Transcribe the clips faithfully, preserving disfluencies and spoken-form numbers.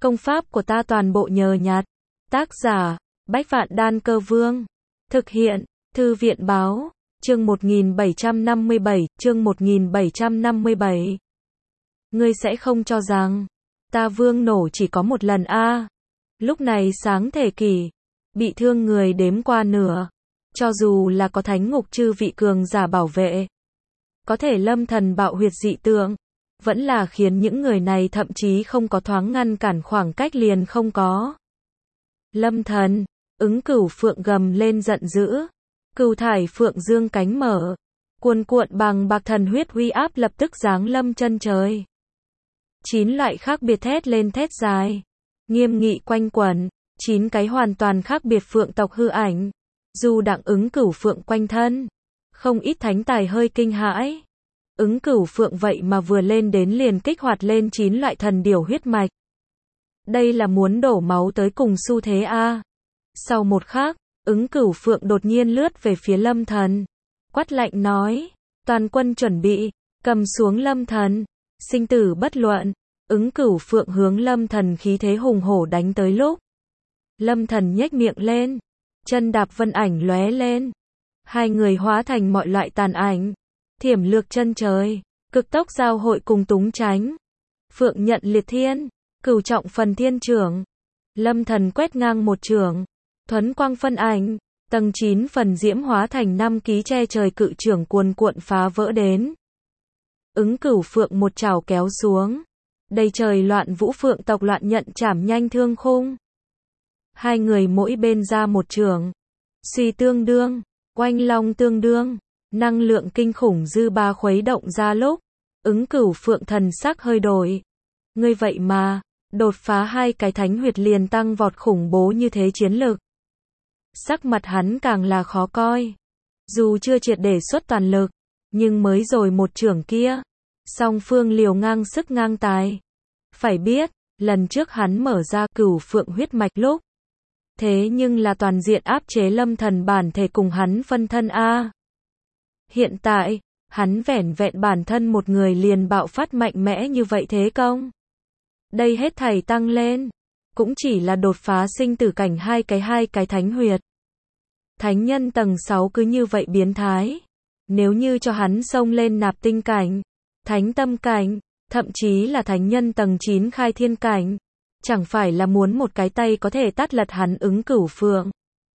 Công pháp của ta toàn bộ nhờ nhặt. Tác giả, Bách Vạn Đan Cơ Vương. Thực hiện, Thư viện báo, chương một nghìn bảy trăm năm mươi bảy, chương một nghìn bảy trăm năm mươi bảy. Ngươi sẽ không cho rằng, ta vương nổ chỉ có một lần a à. Lúc này sáng thể kỷ, bị thương người đếm qua nửa. Cho dù là có thánh ngục chư vị cường giả bảo vệ, có thể lâm thần bạo huyệt dị tượng, vẫn là khiến những người này thậm chí không có thoáng ngăn cản khoảng cách liền không có. Lâm thần, ứng cửu phượng gầm lên giận dữ. Cửu thải phượng dương cánh mở, cuồn cuộn bằng bạc thần huyết uy áp lập tức giáng lâm chân trời. Chín loại khác biệt thét lên thét dài, nghiêm nghị quanh quẩn, chín cái hoàn toàn khác biệt phượng tộc hư ảnh, dù đặng ứng cửu phượng quanh thân, không ít thánh tài hơi kinh hãi. Ứng cửu phượng vậy mà vừa lên đến liền kích hoạt lên chín loại thần điểu huyết mạch. Đây là muốn đổ máu tới cùng xu thế a. À. Sau một khắc, ứng cửu phượng đột nhiên lướt về phía lâm thần, quát lạnh nói, toàn quân chuẩn bị, cầm xuống lâm thần, sinh tử bất luận. Ứng cửu phượng hướng lâm thần khí thế hùng hổ đánh tới lúc, lâm thần nhếch miệng lên, chân đạp vân ảnh lóe lên, hai người hóa thành mọi loại tàn ảnh, thiểm lược chân trời, cực tốc giao hội cùng túng tránh. Phượng nhận liệt thiên, cửu trọng phần thiên trưởng, lâm thần quét ngang một trường, thuấn quang phân ảnh, tầng chín phần diễm hóa thành năm ký che trời cự trưởng cuồn cuộn phá vỡ đến. Ứng cửu phượng một chảo kéo xuống, đầy trời loạn vũ phượng tộc loạn nhận chảm nhanh thương khung. Hai người mỗi bên ra một trường, suy tương đương, oanh long tương đương, năng lượng kinh khủng dư ba khuấy động ra lúc, ứng cửu phượng thần sắc hơi đổi. Ngươi vậy mà, đột phá hai cái thánh huyệt liền tăng vọt khủng bố như thế chiến lực. Sắc mặt hắn càng là khó coi. Dù chưa triệt để xuất toàn lực, nhưng mới rồi một trưởng kia, song phương liều ngang sức ngang tài. Phải biết, lần trước hắn mở ra cửu phượng huyết mạch lúc, thế nhưng là toàn diện áp chế lâm thần bản thể cùng hắn phân thân a. Hiện tại, hắn vẻn vẹn bản thân một người liền bạo phát mạnh mẽ như vậy thế công. Đây hết thảy tăng lên, cũng chỉ là đột phá sinh tử cảnh hai cái hai cái thánh huyệt. Thánh nhân tầng sáu cứ như vậy biến thái. Nếu như cho hắn xông lên nạp tinh cảnh, thánh tâm cảnh, thậm chí là thánh nhân tầng chín khai thiên cảnh, chẳng phải là muốn một cái tay có thể tát lật hắn ứng cửu phượng.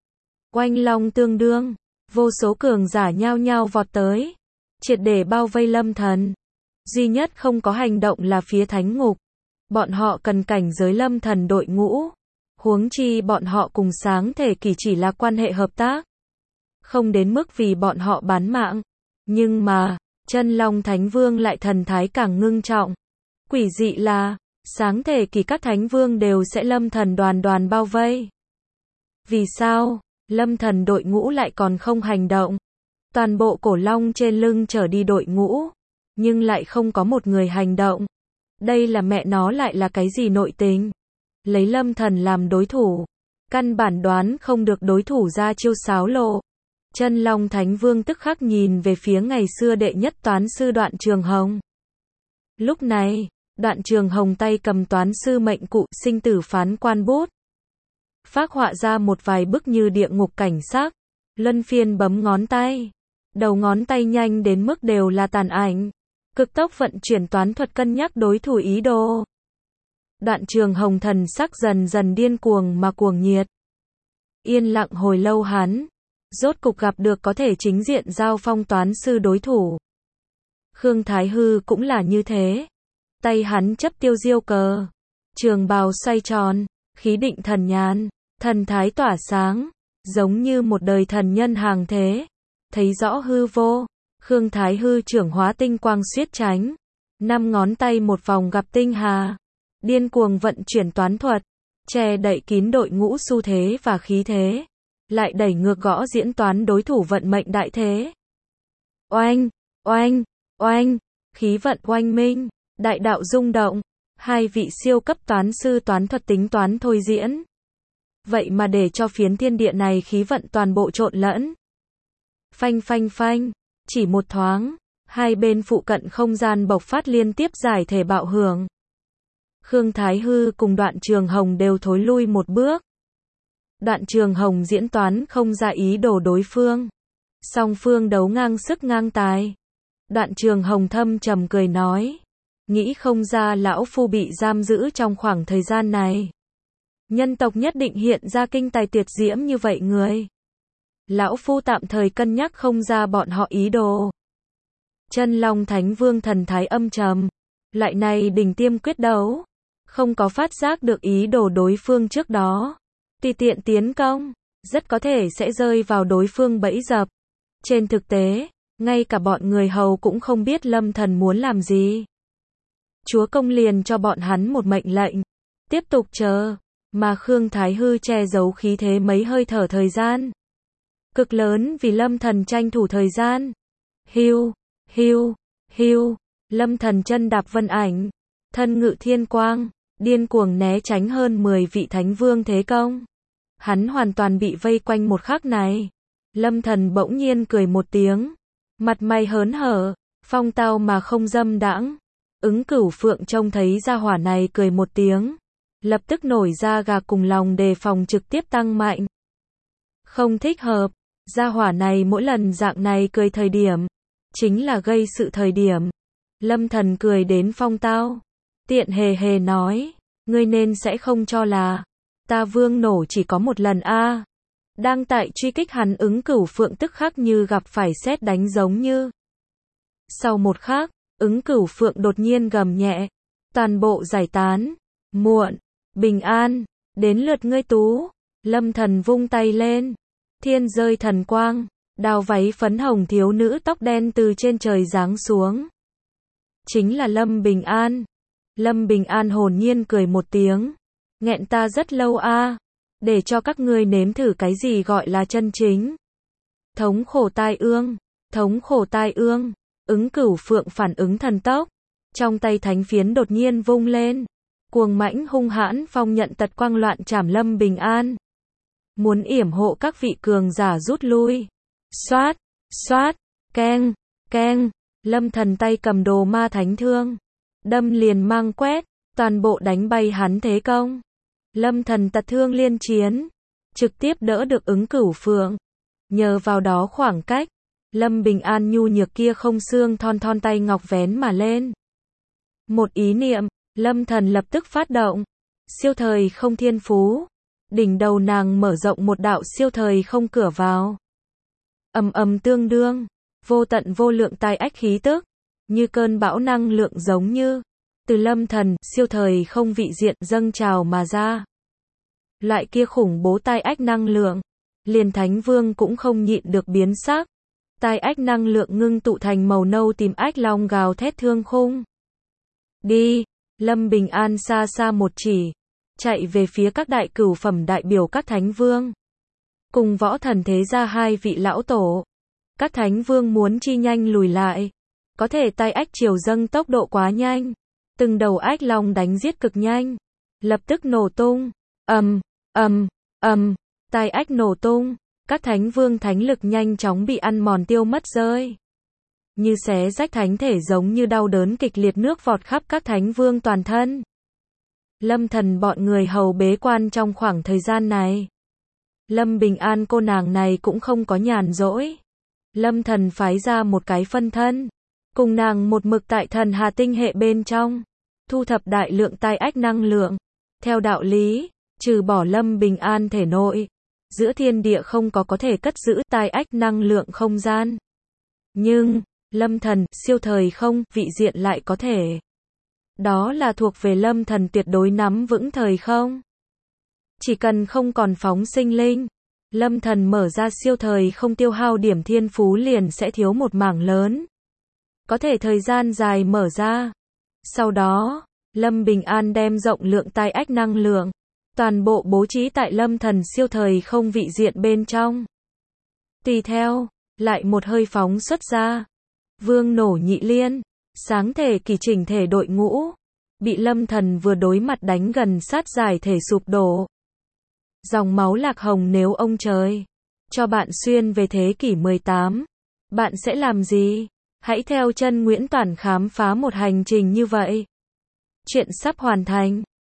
Oanh long tương đương, vô số cường giả nhao nhao vọt tới, triệt để bao vây lâm thần. Duy nhất không có hành động là phía thánh ngục. Bọn họ cần cảnh giới lâm thần đội ngũ. Huống chi bọn họ cùng sáng thể kỳ chỉ là quan hệ hợp tác. Không đến mức vì bọn họ bán mạng. Nhưng mà, chân long thánh vương lại thần thái càng ngưng trọng. Quỷ dị là, sáng thể kỳ các thánh vương đều sẽ lâm thần đoàn đoàn bao vây. Vì sao, lâm thần đội ngũ lại còn không hành động? Toàn bộ cổ long trên lưng trở đi đội ngũ, nhưng lại không có một người hành động. Đây là mẹ nó lại là cái gì nội tình? Lấy lâm thần làm đối thủ, căn bản đoán không được đối thủ ra chiêu xáo lộ. Chân long thánh vương tức khắc nhìn về phía ngày xưa đệ nhất toán sư Đoạn Trường Hồng. Lúc này, Đoạn Trường Hồng tay cầm toán sư mệnh cụ sinh tử phán quan bút, phác họa ra một vài bức như địa ngục cảnh sắc, luân phiên bấm ngón tay, đầu ngón tay nhanh đến mức đều là tàn ảnh, cực tốc vận chuyển toán thuật cân nhắc đối thủ ý đồ. Đoạn Trường Hồng thần sắc dần dần điên cuồng mà cuồng nhiệt. Yên lặng hồi lâu hắn, rốt cục gặp được có thể chính diện giao phong toán sư đối thủ. Khương Thái Hư cũng là như thế. Tay hắn chấp tiêu diêu cờ, trường bào xoay tròn, khí định thần nhàn, thần thái tỏa sáng, giống như một đời thần nhân hàng thế. Thấy rõ hư vô, Khương Thái Hư trưởng hóa tinh quang xiết tránh, năm ngón tay một vòng gặp tinh hà, điên cuồng vận chuyển toán thuật, che đậy kín đội ngũ xu thế và khí thế, lại đẩy ngược gõ diễn toán đối thủ vận mệnh đại thế. Oanh, oanh, oanh, khí vận oanh minh, đại đạo rung động, hai vị siêu cấp toán sư toán thuật tính toán thôi diễn. Vậy mà để cho phiến thiên địa này khí vận toàn bộ trộn lẫn. Phanh phanh phanh, chỉ một thoáng, hai bên phụ cận không gian bộc phát liên tiếp giải thể bạo hưởng. Khương Thái Hư cùng Đoạn Trường Hồng đều thối lui một bước. Đoạn Trường Hồng diễn toán không ra ý đồ đối phương. Song phương đấu ngang sức ngang tài. Đoạn Trường Hồng thâm trầm cười nói. Nghĩ không ra lão phu bị giam giữ trong khoảng thời gian này. Nhân tộc nhất định hiện ra kinh tài tuyệt diễm như vậy người. Lão phu tạm thời cân nhắc không ra bọn họ ý đồ. Chân Long Thánh Vương thần thái âm trầm. Lại này đỉnh tiêm quyết đấu. Không có phát giác được ý đồ đối phương trước đó. Tùy tiện tiến công. Rất có thể sẽ rơi vào đối phương bẫy dập. Trên thực tế, ngay cả bọn người hầu cũng không biết Lâm Thần muốn làm gì. Chúa công liền cho bọn hắn một mệnh lệnh. Tiếp tục chờ. Mà Khương Thái Hư che giấu khí thế mấy hơi thở thời gian. Cực lớn vì Lâm Thần tranh thủ thời gian. Hiu, hiu, hiu. Lâm Thần chân đạp vân ảnh. Thân ngự thiên quang. Điên cuồng né tránh hơn mười vị thánh vương thế công. Hắn hoàn toàn bị vây quanh một khắc này. Lâm Thần bỗng nhiên cười một tiếng. Mặt mày hớn hở. Phong tao mà không dâm đãng. Ứng Cửu Phượng trông thấy gia hỏa này cười một tiếng. Lập tức nổi ra gà cùng lòng đề phòng trực tiếp tăng mạnh. Không thích hợp. Gia hỏa này mỗi lần dạng này cười thời điểm. Chính là gây sự thời điểm. Lâm Thần cười đến phong tao. Tiện hề hề nói. Ngươi nên sẽ không cho là. Ta vương nổ chỉ có một lần a à. Đang tại truy kích hắn Ứng Cửu Phượng tức khắc như gặp phải sét đánh giống như. Sau một khắc, Ứng Cửu Phượng đột nhiên gầm nhẹ. Toàn bộ giải tán. Muộn. Bình an. Đến lượt ngươi Tú. Lâm Thần vung tay lên. Thiên rơi thần quang. Đào váy phấn hồng thiếu nữ tóc đen từ trên trời giáng xuống. Chính là Lâm Bình An. Lâm Bình An hồn nhiên cười một tiếng. Nghẹn ta rất lâu a à. Để cho các ngươi nếm thử cái gì gọi là chân chính. Thống khổ tai ương. Thống khổ tai ương. Ứng Cửu Phượng phản ứng thần tốc. Trong tay thánh phiến đột nhiên vung lên. Cuồng mãnh hung hãn phong nhận tật quang loạn trảm Lâm Bình An. Muốn yểm hộ các vị cường giả rút lui. Xoát, xoát, keng, keng. Lâm Thần tay cầm đồ ma thánh thương. Đâm liền mang quét. Toàn bộ đánh bay hắn thế công. Lâm Thần tật thương liên chiến. Trực tiếp đỡ được Ứng Cửu Phượng. Nhờ vào đó khoảng cách. Lâm Bình An nhu nhược kia không xương thon thon tay ngọc vén mà lên. Một ý niệm. Lâm Thần lập tức phát động. Siêu thời không thiên phú. Đỉnh đầu nàng mở rộng một đạo siêu thời không cửa vào. Ầm ầm tương đương. Vô tận vô lượng tai ách khí tức. Như cơn bão năng lượng giống như. Từ Lâm Thần, siêu thời không vị diện dâng trào mà ra. Loại kia khủng bố tai ách năng lượng. Liền Thánh Vương cũng không nhịn được biến sắc. Tai ách năng lượng ngưng tụ thành màu nâu tím ách long gào thét thương khung. Đi. Lâm Bình An xa xa một chỉ. Chạy về phía các đại cửu phẩm đại biểu các thánh vương. Cùng võ thần thế gia hai vị lão tổ. Các thánh vương muốn chi nhanh lùi lại. Có thể tai ách triều dâng tốc độ quá nhanh. Từng đầu ách long đánh giết cực nhanh. Lập tức nổ tung. Ầm, ầm, ầm. Tai ách nổ tung. Các thánh vương thánh lực nhanh chóng bị ăn mòn tiêu mất rơi. Như xé rách thánh thể giống như đau đớn kịch liệt nước vọt khắp các thánh vương toàn thân. Lâm Thần bọn người hầu bế quan trong khoảng thời gian này. Lâm Bình An cô nàng này cũng không có nhàn rỗi. Lâm Thần phái ra một cái phân thân. Cùng nàng một mực tại thần hà tinh hệ bên trong. Thu thập đại lượng tai ách năng lượng. Theo đạo lý, trừ bỏ Lâm Bình An thể nội. Giữa thiên địa không có có thể cất giữ tai ách năng lượng không gian. Nhưng, Lâm Thần, siêu thời không, vị diện lại có thể. Đó là thuộc về Lâm Thần tuyệt đối nắm vững thời không. Chỉ cần không còn phóng sinh linh. Lâm Thần mở ra siêu thời không tiêu hao điểm thiên phú liền sẽ thiếu một mảng lớn. Có thể thời gian dài mở ra. Sau đó, Lâm Bình An đem rộng lượng tai ách năng lượng. Toàn bộ bố trí tại Lâm Thần siêu thời không vị diện bên trong. Tùy theo, lại một hơi phóng xuất ra. Vương nổ nhị liên. Sáng thể kỳ chỉnh thể đội ngũ. Bị Lâm Thần vừa đối mặt đánh gần sát giải thể sụp đổ. Dòng máu lạc hồng nếu ông trời. Cho bạn xuyên về thế kỷ mười tám. Bạn sẽ làm gì? Hãy theo chân Nguyễn Toản khám phá một hành trình như vậy. Chuyện sắp hoàn thành.